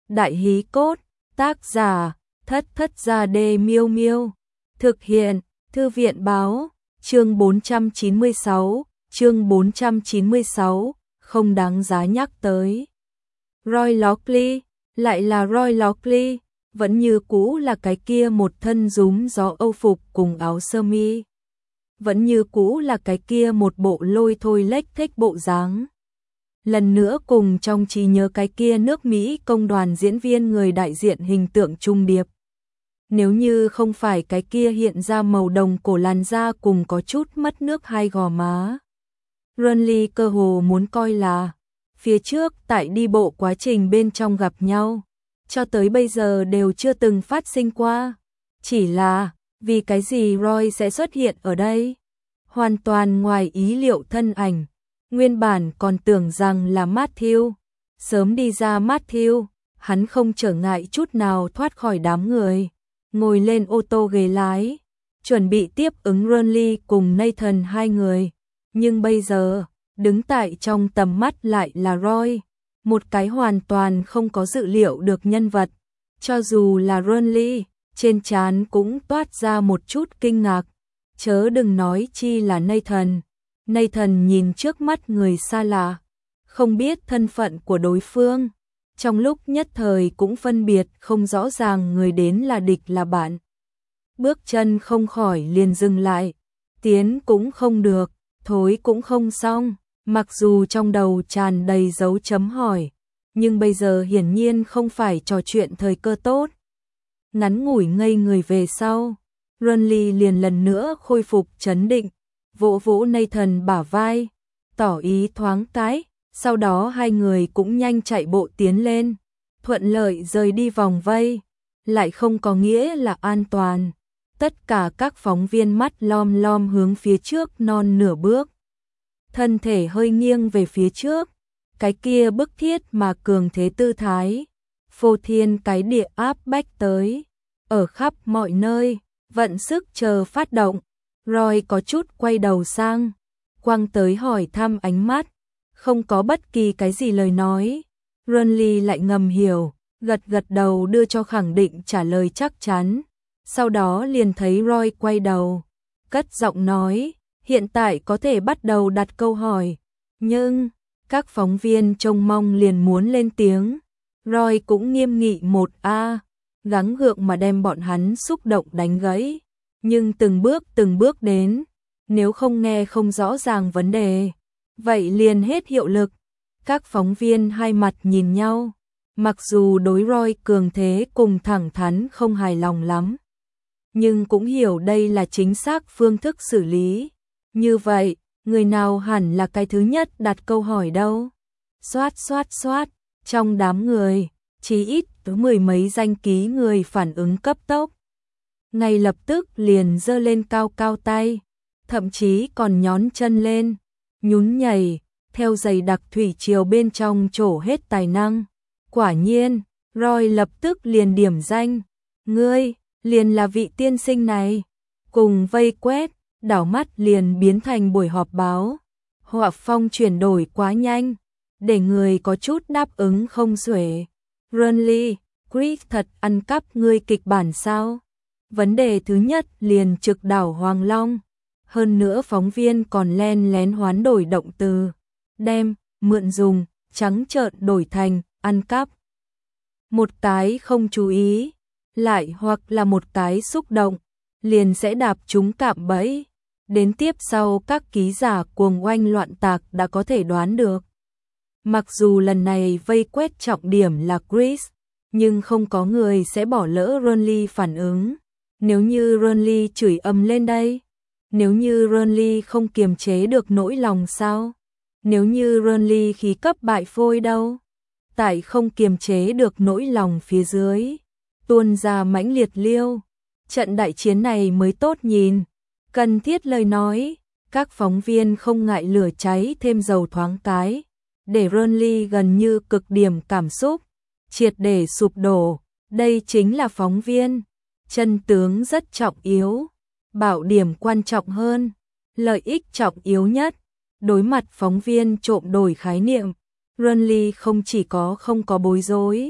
Đại hí cốt, tác giả, Thất Thất Gia Đê Miêu Miêu. Thực hiện, Thư viện báo, chương 496, không đáng giá nhắc tới. Roy Lockley, lại là Roy Lockley, vẫn như cũ là cái kia một thân rúm gió Âu phục cùng áo sơ mi. Vẫn như cũ là cái kia một bộ lôi thôi lếch thếch bộ dáng. Lần nữa cùng trong trí nhớ cái kia nước Mỹ công đoàn diễn viên người đại diện hình tượng trung điệp. Nếu như không phải cái kia hiện ra màu đồng cổ làn da cùng có chút mất nước hai gò má. Ronly cơ hồ muốn coi là phía trước tại đi bộ quá trình bên trong gặp nhau, cho tới bây giờ đều chưa từng phát sinh qua. Chỉ là, vì cái gì Roy sẽ xuất hiện ở đây? Hoàn toàn ngoài ý liệu thân ảnh. Nguyên bản còn tưởng rằng là Matthew. Sớm đi ra Matthew, hắn không trở ngại chút nào thoát khỏi đám người. Ngồi lên ô tô ghế lái, chuẩn bị tiếp ứng Ronly cùng Nathan hai người. Nhưng bây giờ, đứng tại trong tầm mắt lại là Roy. Một cái hoàn toàn không có dự liệu được nhân vật. Cho dù là Ronly, trên trán cũng toát ra một chút kinh ngạc. Chớ đừng nói chi là Nathan. Nathan nhìn trước mắt người xa lạ, không biết thân phận của đối phương. Trong lúc nhất thời cũng phân biệt không rõ ràng người đến là địch là bạn. Bước chân không khỏi liền dừng lại. Tiến cũng không được, thối cũng không xong. Mặc dù trong đầu tràn đầy dấu chấm hỏi, nhưng bây giờ hiển nhiên không phải trò chuyện thời cơ tốt. Ngắn ngủi ngây người về sau, Ronly liền lần nữa khôi phục trấn định, vỗ vỗ Nathan bả vai, tỏ ý thoáng cái, sau đó hai người cũng nhanh chạy bộ tiến lên, thuận lợi rời đi vòng vây, lại không có nghĩa là an toàn. Tất cả các phóng viên mắt lom lom hướng phía trước non nửa bước. Thân thể hơi nghiêng về phía trước, cái kia bức thiết mà cường thế tư thái, phô thiên cái địa áp bách tới, ở khắp mọi nơi, vận sức chờ phát động. Roy có chút quay đầu sang, quăng tới hỏi thăm ánh mắt, không có bất kỳ cái gì lời nói. Ronly lại ngầm hiểu, gật gật đầu đưa cho khẳng định trả lời chắc chắn. Sau đó liền thấy Roy quay đầu, cất giọng nói, hiện tại có thể bắt đầu đặt câu hỏi. Nhưng, các phóng viên trông mong liền muốn lên tiếng. Roy cũng nghiêm nghị một gắng gượng mà đem bọn hắn xúc động đánh gãy. Nhưng từng bước đến, nếu không nghe không rõ ràng vấn đề, vậy liền hết hiệu lực. Các phóng viên hai mặt nhìn nhau, mặc dù đối Roy cường thế cùng thẳng thắn không hài lòng lắm, nhưng cũng hiểu đây là chính xác phương thức xử lý. Như vậy, người nào hẳn là cái thứ nhất đặt câu hỏi đâu? Xoát, trong đám người, chỉ ít tới 10 mấy danh ký người phản ứng cấp tốc. Ngay lập tức liền giơ lên cao cao tay, thậm chí còn nhón chân lên, nhún nhảy, theo dày đặc thủy triều bên trong trổ hết tài năng. Quả nhiên, Roy lập tức liền điểm danh, ngươi, liền là vị tiên sinh này. Cùng vây quét, đảo mắt liền biến thành buổi họp báo. Họa phong chuyển đổi quá nhanh, để người có chút đáp ứng không xuể. Ronly, Chris thật ăn cắp ngươi kịch bản sao? Vấn đề thứ nhất liền trực đảo Hoàng Long. Hơn nữa phóng viên còn len lén hoán đổi động từ đem, mượn dùng, trắng trợn đổi thành ăn cắp. Một cái không chú ý, lại hoặc là một cái xúc động, liền sẽ đạp trúng cạm bẫy. Đến tiếp sau các ký giả cuồng oanh loạn tạc đã có thể đoán được. Mặc dù lần này vây quét trọng điểm là Chris, nhưng không có người sẽ bỏ lỡ Ronly phản ứng. Nếu như Ronly chửi ầm lên đây? Nếu như Ronly không kiềm chế được nỗi lòng sao? Nếu như Ronly khí cấp bại phôi đâu? Tại không kiềm chế được nỗi lòng phía dưới, tuôn ra mãnh liệt liêu. Trận đại chiến này mới tốt nhìn. Cần thiết lời nói, các phóng viên không ngại lửa cháy thêm dầu thoáng cái, để Ronly gần như cực điểm cảm xúc, triệt để sụp đổ. Đây chính là phóng viên. Chân tướng rất trọng yếu, bảo điểm quan trọng hơn, lợi ích trọng yếu nhất. Đối mặt phóng viên trộm đổi khái niệm, Ronly không chỉ không có bối rối,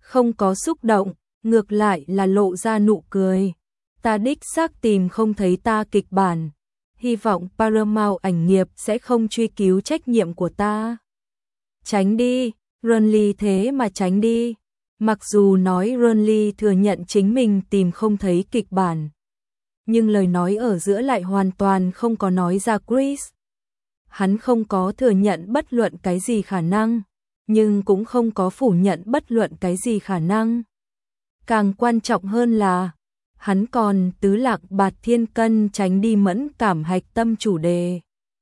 Không có xúc động, ngược lại là lộ ra nụ cười. Ta đích xác tìm không thấy ta kịch bản. Hy vọng Paramount ảnh nghiệp sẽ không truy cứu trách nhiệm của ta. Tránh đi, Renly thế mà tránh đi. Mặc dù nói Renly thừa nhận chính mình tìm không thấy kịch bản, nhưng lời nói ở giữa lại hoàn toàn không có nói ra Chris. Hắn không có thừa nhận bất luận cái gì khả năng, nhưng cũng không có phủ nhận bất luận cái gì khả năng. Càng quan trọng hơn là, hắn còn tứ lạc bạt thiên cân tránh đi mẫn cảm hạch tâm chủ đề,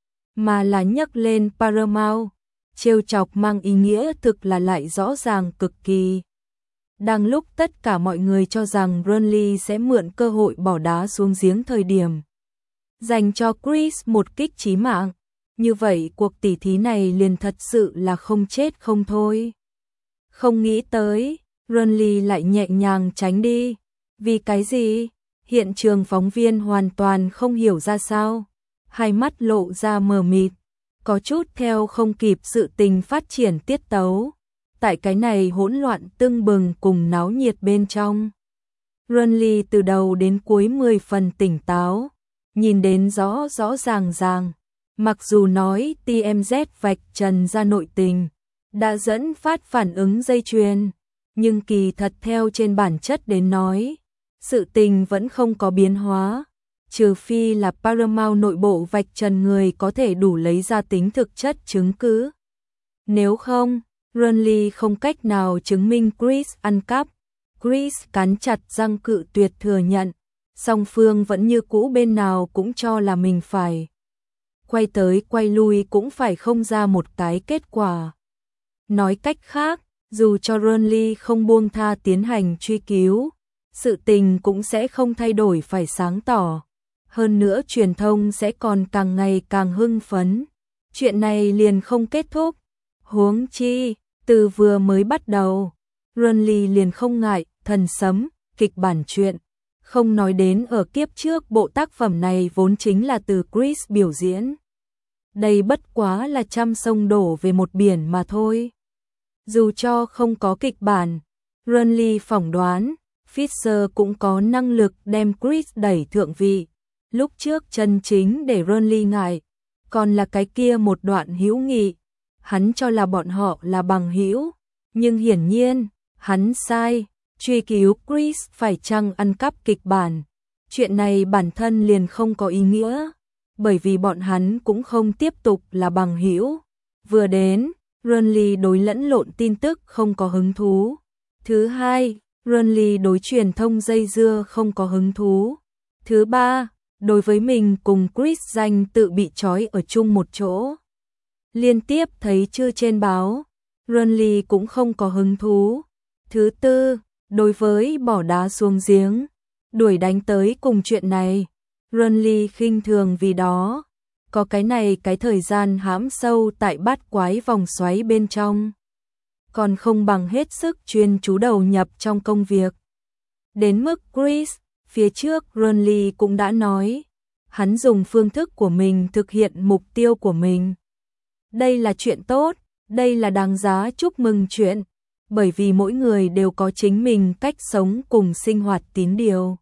mà là nhắc lên Paramount, trêu chọc mang ý nghĩa thực là lại rõ ràng cực kỳ. Đang lúc tất cả mọi người cho rằng Renly sẽ mượn cơ hội bỏ đá xuống giếng thời điểm dành cho Chris một kích chí mạng, như vậy cuộc tỉ thí này liền thật sự là không chết không thôi. Không nghĩ tới, Renly lại nhẹ nhàng tránh đi. Vì cái gì? Hiện trường phóng viên hoàn toàn không hiểu ra sao, hai mắt lộ ra mờ mịt, có chút theo không kịp sự tình phát triển tiết tấu. Tại cái này hỗn loạn tưng bừng cùng náo nhiệt bên trong, Renly từ đầu đến cuối 10 phần tỉnh táo, nhìn đến rõ rõ ràng ràng. Mặc dù nói TMZ vạch trần ra nội tình, đã dẫn phát phản ứng dây chuyền, nhưng kỳ thật theo trên bản chất đến nói, sự tình vẫn không có biến hóa, trừ phi là Paramount nội bộ vạch trần người có thể đủ lấy ra tính thực chất chứng cứ. Nếu không, Renly không cách nào chứng minh Chris ăn cắp. Chris cắn chặt răng cự tuyệt thừa nhận, song phương vẫn như cũ, bên nào cũng cho là mình phải quay tới quay lui cũng phải không ra một cái kết quả. Nói cách khác, dù cho Renly không buông tha tiến hành truy cứu, sự tình cũng sẽ không thay đổi phải sáng tỏ. Hơn nữa truyền thông sẽ còn càng ngày càng hưng phấn. Chuyện này liền không kết thúc. Huống chi, từ vừa mới bắt đầu, Renly liền không ngại thần sấm, kịch bản truyện. Không nói đến ở kiếp trước bộ tác phẩm này vốn chính là từ Chris biểu diễn. Đây bất quá là trăm sông đổ về một biển mà thôi. Dù cho không có kịch bản, Renly phỏng đoán, Fisher cũng có năng lực đem Chris đẩy thượng vị. Lúc trước chân chính để Renly ngại, còn là cái kia một đoạn hữu nghị. Hắn cho là bọn họ là bằng hữu, nhưng hiển nhiên, hắn sai. Truy cứu Chris phải chăng ăn cắp kịch bản. Chuyện này bản thân liền không có ý nghĩa, bởi vì bọn hắn cũng không tiếp tục là bằng hữu. Vừa đến, Renly đối lẫn lộn tin tức không có hứng thú. Thứ hai, Renly đối truyền thông dây dưa không có hứng thú. Thứ ba, đối với mình cùng Chris danh tự bị trói ở chung một chỗ, liên tiếp thấy chưa trên báo, Renly cũng không có hứng thú. Thứ tư, đối với bỏ đá xuống giếng, đuổi đánh tới cùng chuyện này, Renly khinh thường vì đó. Có cái này cái thời gian hãm sâu tại bát quái vòng xoáy bên trong, còn không bằng hết sức chuyên chú đầu nhập trong công việc. Đến mức Chris, phía trước Renly cũng đã nói, hắn dùng phương thức của mình thực hiện mục tiêu của mình. Đây là chuyện tốt, đây là đáng giá chúc mừng chuyện, bởi vì mỗi người đều có chính mình cách sống cùng sinh hoạt tín điều.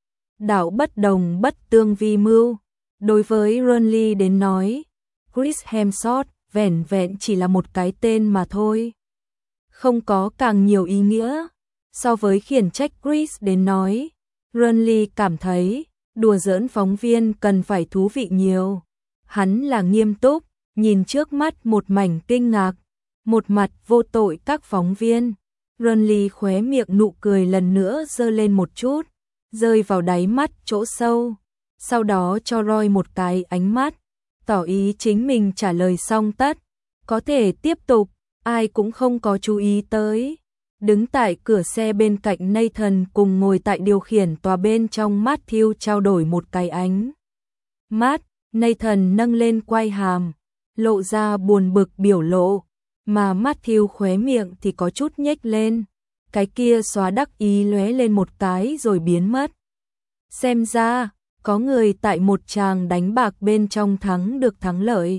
Đạo bất đồng bất tương vi mưu. Đối với Renly đến nói, Chris Hemsworth vẻn vẹn chỉ là một cái tên mà thôi, không có càng nhiều ý nghĩa. So với khiển trách Chris đến nói, Renly cảm thấy đùa giỡn phóng viên cần phải thú vị nhiều. Hắn là nghiêm túc, nhìn trước mắt một mảnh kinh ngạc, một mặt vô tội các phóng viên. Renly khóe miệng nụ cười lần nữa giơ lên một chút, rơi vào đáy mắt chỗ sâu. Sau đó cho Roy một cái ánh mắt, tỏ ý chính mình trả lời xong tất, có thể tiếp tục. Ai cũng không có chú ý tới. Đứng tại cửa xe bên cạnh Nathan cùng ngồi tại điều khiển tòa bên trong Matthew trao đổi một cái ánh mắt. Nathan nâng lên quai hàm, lộ ra buồn bực biểu lộ, mà Matthew khóe miệng thì có chút nhếch lên. Cái kia xóa đắc ý lóe lên một cái rồi biến mất. Xem ra, có người tại một tràng đánh bạc bên trong thắng được thắng lợi.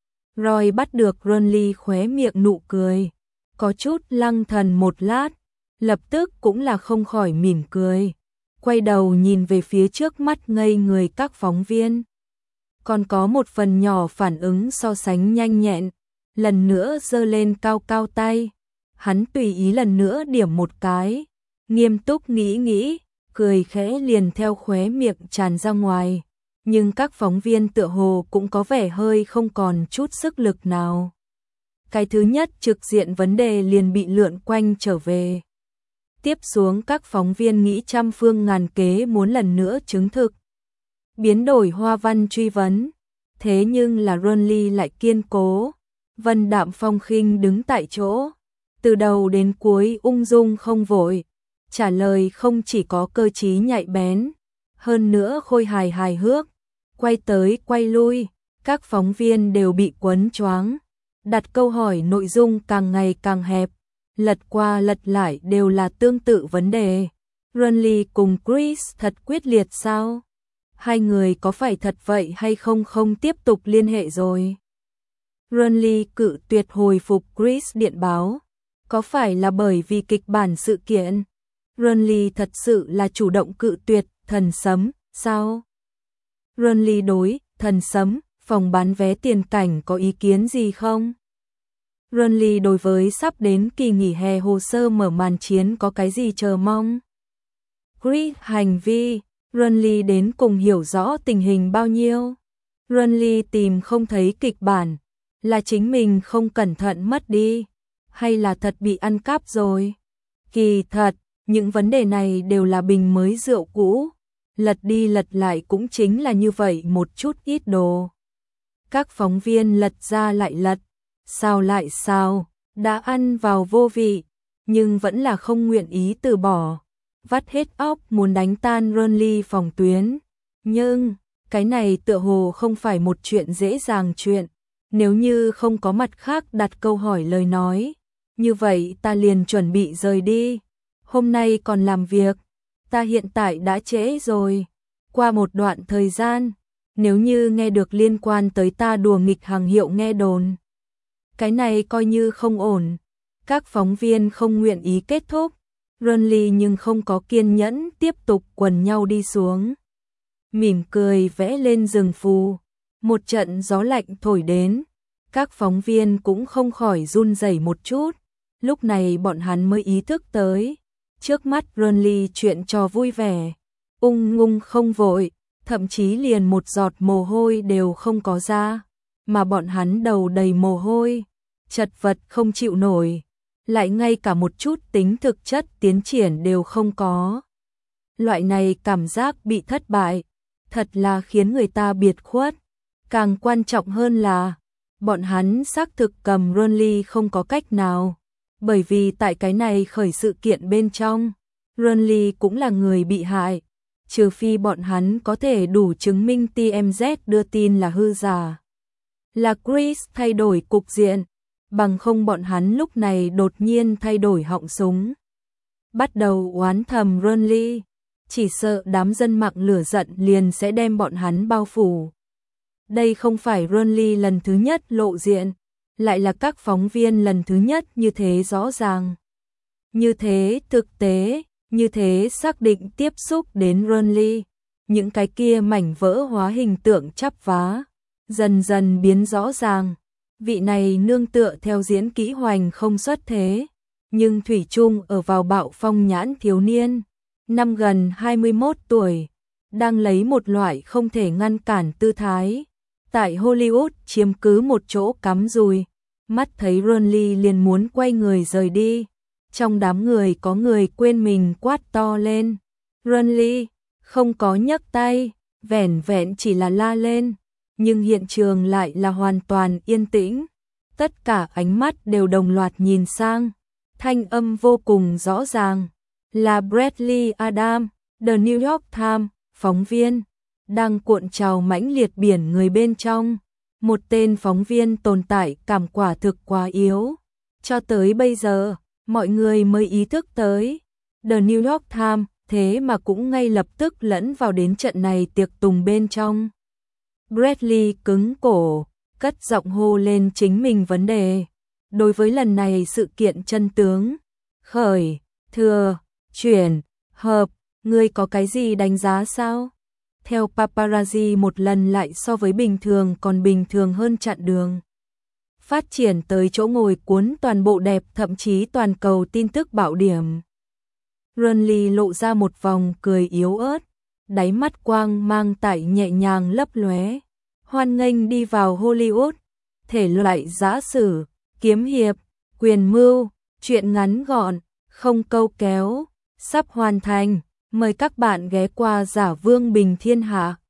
Roy bắt được Renly khóe miệng nụ cười, có chút lăng thần một lát, lập tức cũng là không khỏi mỉm cười, quay đầu nhìn về phía trước mắt ngây người các phóng viên. Còn có một phần nhỏ phản ứng so sánh nhanh nhẹn, lần nữa giơ lên cao cao tay. Hắn tùy ý lần nữa điểm một cái, nghiêm túc nghĩ, cười khẽ liền theo khóe miệng tràn ra ngoài. Nhưng các phóng viên tựa hồ cũng có vẻ hơi không còn chút sức lực nào. Cái thứ nhất trực diện vấn đề liền bị lượn quanh trở về. Tiếp xuống các phóng viên nghĩ trăm phương ngàn kế muốn lần nữa chứng thực. Biến đổi hoa văn truy vấn. Thế nhưng là Ronly lại kiên cố. Vân đạm phong khinh đứng tại chỗ. Từ đầu đến cuối ung dung không vội. Trả lời không chỉ có cơ trí nhạy bén. Hơn nữa khôi hài hài hước. Quay tới quay lui. Các phóng viên đều bị quấn choáng. Đặt câu hỏi nội dung càng ngày càng hẹp. Lật qua lật lại đều là tương tự vấn đề. Ronly cùng Chris thật quyết liệt sao? Hai người có phải thật vậy hay không không tiếp tục liên hệ rồi? Ronly cự tuyệt hồi phục Chris điện báo. Có phải là bởi vì kịch bản sự kiện? Ronly thật sự là chủ động cự tuyệt Thần Sấm, sao? Ronly đối Thần Sấm, phòng bán vé tiền cảnh có ý kiến gì không? Ronly đối với sắp đến kỳ nghỉ hè hồ sơ mở màn chiến có cái gì chờ mong? Chris hành vi, Ronly đến cùng hiểu rõ tình hình bao nhiêu? Ronly tìm không thấy kịch bản, là chính mình không cẩn thận mất đi, hay là thật bị ăn cắp rồi? Kỳ thật, những vấn đề này đều là bình mới rượu cũ, lật đi lật lại cũng chính là như vậy một chút ít đồ. Các phóng viên lật ra lại lật, sao lại sao, đã ăn vào vô vị, nhưng vẫn là không nguyện ý từ bỏ, vắt hết óc muốn đánh tan Ronly phòng tuyến. Nhưng, cái này tựa hồ không phải một chuyện dễ dàng chuyện, nếu như không có mặt khác đặt câu hỏi lời nói, như vậy ta liền chuẩn bị rời đi, hôm nay còn làm việc, ta hiện tại đã trễ rồi, qua một đoạn thời gian, nếu như nghe được liên quan tới ta đùa nghịch hàng hiệu nghe đồn. Cái này coi như không ổn. Các phóng viên không nguyện ý kết thúc. Ronly nhưng không có kiên nhẫn tiếp tục quần nhau đi xuống. Mỉm cười vẽ lên rừng phù. Một trận gió lạnh thổi đến. Các phóng viên cũng không khỏi run rẩy một chút. Lúc này bọn hắn mới ý thức tới. Trước mắt Ronly chuyện trò vui vẻ. Ung ngung không vội. Thậm chí liền một giọt mồ hôi đều không có ra. Mà bọn hắn đầu đầy mồ hôi. Chật vật không chịu nổi, lại ngay cả một chút tính thực chất tiến triển đều không có. Loại này cảm giác bị thất bại, thật là khiến người ta biệt khuất. Càng quan trọng hơn là, bọn hắn xác thực cầm Ronly không có cách nào, bởi vì tại cái này khởi sự kiện bên trong, Ronly cũng là người bị hại, trừ phi bọn hắn có thể đủ chứng minh TMZ đưa tin là hư giả. Là Chris thay đổi cục diện. Bằng không bọn hắn lúc này đột nhiên thay đổi họng súng. Bắt đầu oán thầm Ronly, chỉ sợ đám dân mạng lửa giận liền sẽ đem bọn hắn bao phủ. Đây không phải Ronly lần thứ nhất lộ diện, lại là các phóng viên lần thứ nhất như thế rõ ràng. Như thế thực tế, như thế xác định tiếp xúc đến Ronly. Những cái kia mảnh vỡ hóa hình tượng chắp vá, dần dần biến rõ ràng. Vị này nương tựa theo diễn kỹ hoành không xuất thế, nhưng thủy chung ở vào bạo phong nhãn thiếu niên, năm gần 21 tuổi, đang lấy một loại không thể ngăn cản tư thái, tại Hollywood chiếm cứ một chỗ cắm rùi, mắt thấy Ronly liền muốn quay người rời đi, trong đám người có người quên mình quát to lên, Ronly, không có nhấc tay, vẻn vẹn chỉ là la lên. Nhưng hiện trường lại là hoàn toàn yên tĩnh. Tất cả ánh mắt đều đồng loạt nhìn sang. Thanh âm vô cùng rõ ràng. Là Bradley Adam, The New York Times, phóng viên. Đang cuộn trào mãnh liệt biển người bên trong. Một tên phóng viên tồn tại cảm quả thực quá yếu. Cho tới bây giờ, mọi người mới ý thức tới. The New York Times, thế mà cũng ngay lập tức lẫn vào đến trận này tiệc tùng bên trong. Bradley cứng cổ, cất giọng hô lên chính mình vấn đề. Đối với lần này sự kiện chân tướng, khởi, Thừa, chuyển, hợp, ngươi có cái gì đánh giá sao? Theo paparazzi một lần lại so với bình thường còn bình thường hơn chặn đường. Phát triển tới chỗ ngồi cuốn toàn bộ đẹp thậm chí toàn cầu tin tức bạo điểm. Runley lộ ra một vòng cười yếu ớt, đáy mắt quang mang tải nhẹ nhàng lấp lóe. Hoan nghênh đi vào Hollywood, thể loại giã sử, kiếm hiệp, quyền mưu, truyện ngắn gọn, không câu kéo, sắp hoàn thành, mời các bạn ghé qua Giả Vương Bình Thiên Hạ.